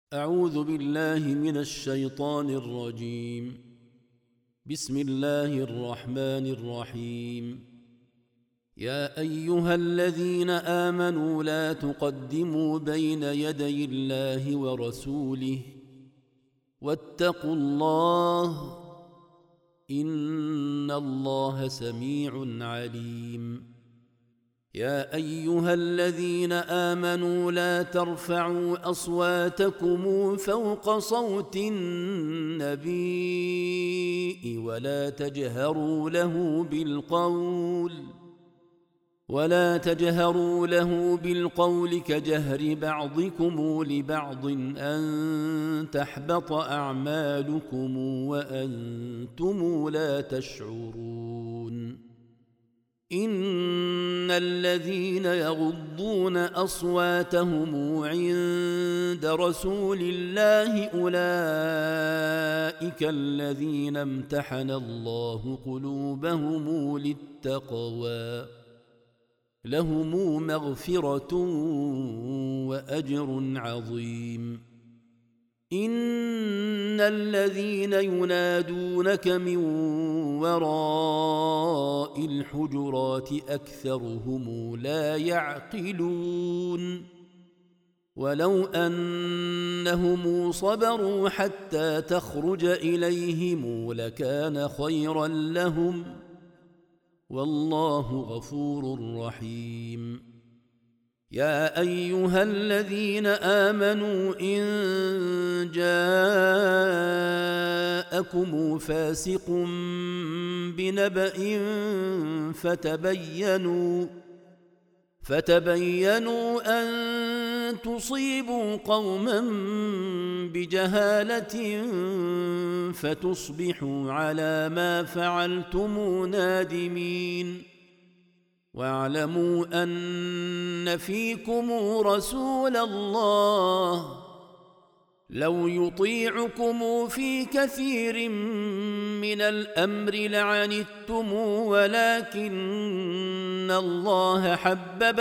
أعوذ بالله من الشيطان الرجيم. بسم الله الرحمن الرحيم. يا أيها الذين آمنوا لا تقدموا بين يدي الله ورسوله واتقوا الله إن الله سميع عليم. يا أيها الذين آمنوا لا ترفعوا أصواتكم فوق صوت النبي ولا تجهروا له بالقول كجهر بعضكم لبعض أن تحبط أعمالكم وأنتم لا تشعرون. إن الذين يغضون أصواتهم عند رسول الله أولئك الذين امتحن الله قلوبهم للتقوى لهم مغفرة وأجر عظيم. إن الذين ينادونك من وراء الحجرات أكثرهم لا يعقلون. ولو أنهم صبروا حتى تخرج إليهم لكان خيرا لهم والله غفور رحيم. يا أيها الذين آمنوا إن جاءكم فاسق بنبأ فتبينوا أن تصيبوا قوما بجهالة فتصبحوا على ما فعلتم نادمين. واعلموا أن فيكم رسول الله لو يطيعكم في كثير من الأمر لعنتم ولكن الله حبب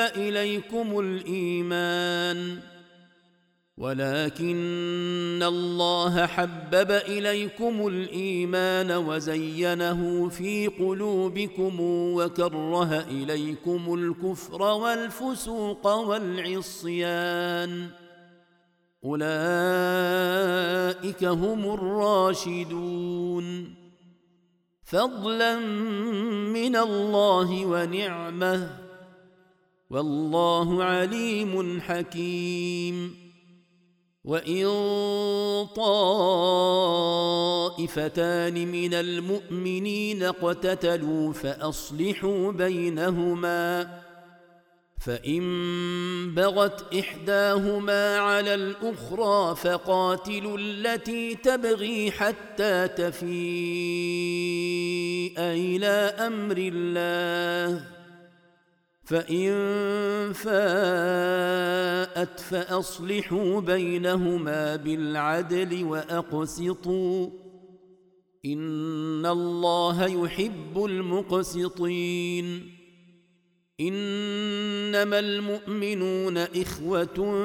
إليكم الإيمان وزينه في قلوبكم وكره إليكم الكفر والفسوق والعصيان أولئك هم الراشدون فضلا من الله ونعمة والله عليم حكيم. وإن طائفتان من المؤمنين اقتتلوا فأصلحوا بينهما فإن بغت إحداهما على الأخرى فقاتلوا التي تبغي حتى تفيء إلى أمر الله فإن فاءت فأصلحوا بينهما بالعدل وأقسطوا إن الله يحب المقسطين. إنما المؤمنون إخوة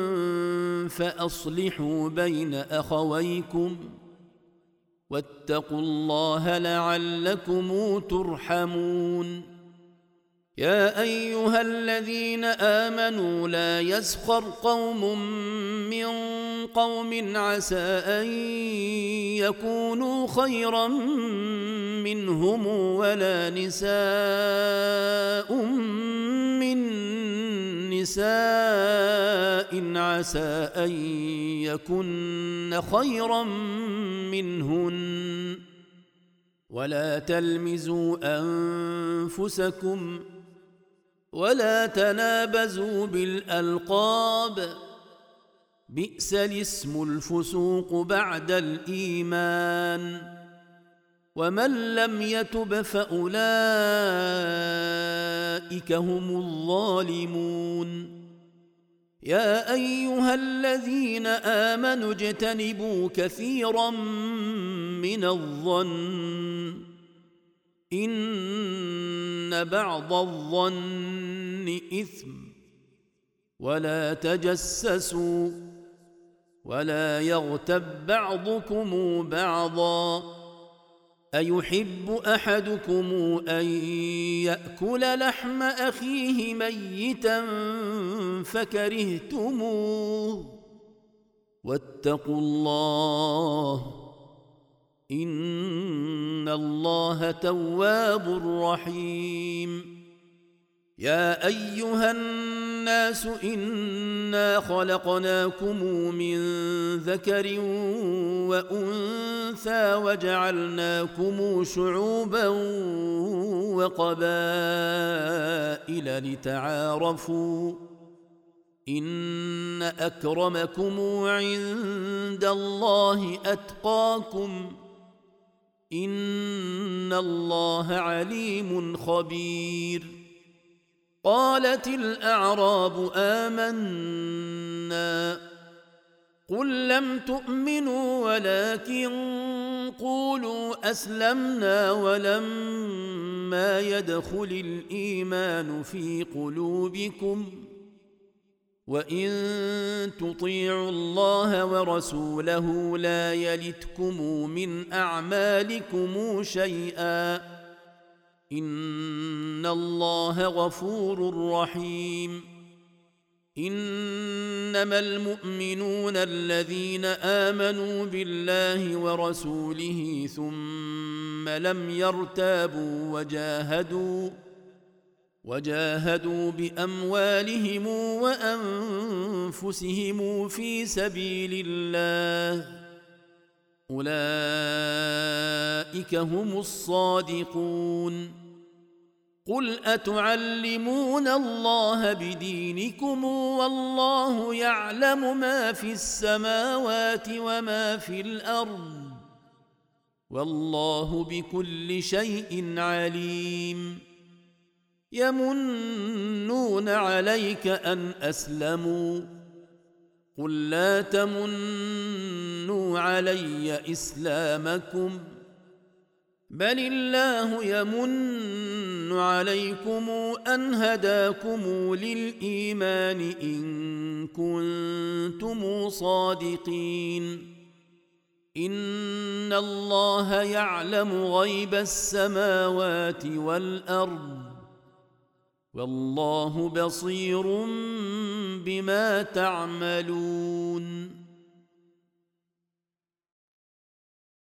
فأصلحوا بين أخويكم واتقوا الله لعلكم ترحمون. يا أيها الذين آمنوا لا يسخر قوم من قوم عسى أن يكونوا خيرا منهم ولا نساء من نساء عسى أن يكن خيرا منهن ولا تلمزوا أنفسكم ولا تنابزوا بالألقاب بئس الاسم الفسوق بعد الإيمان ومن لم يتب فأولئك هم الظالمون. يا أيها الذين آمنوا اجتنبوا كثيرا من الظن إن بعض الظن إثم ولا تجسسوا ولا يغتب بعضكم بعضا أيحب أحدكم أن يأكل لحم أخيه ميتا فكرهتموه واتقوا الله إن الله تواب رحيم يا أيها الناس إنا خلقناكم من ذكر وأنثى وجعلناكم شعوبا وقبائل لتعارفوا إن أكرمكم عند الله أتقاكم إن الله عليم خبير قالت الأعراب آمنا قل لم تؤمنوا ولكن قولوا أسلمنا ولما يدخل الإيمان في قلوبكم وإن تطيعوا الله ورسوله لا يلتكم من أعمالكم شيئا إن الله غفور رحيم إنما المؤمنون الذين آمنوا بالله ورسوله ثم لم يرتابوا وجاهدوا بأموالهم وأنفسهم في سبيل الله أولئك هم الصادقون قل أتعلمون الله بدينكم والله يعلم ما في السماوات وما في الأرض والله بكل شيء عليم يمنون عليك أن أسلموا قل لا تمنوا علي إسلامكم بل الله يمن عليكم أن هداكم للإيمان إن كنتم صادقين إن الله يعلم غيب السماوات والأرض والله بصير بما تعملون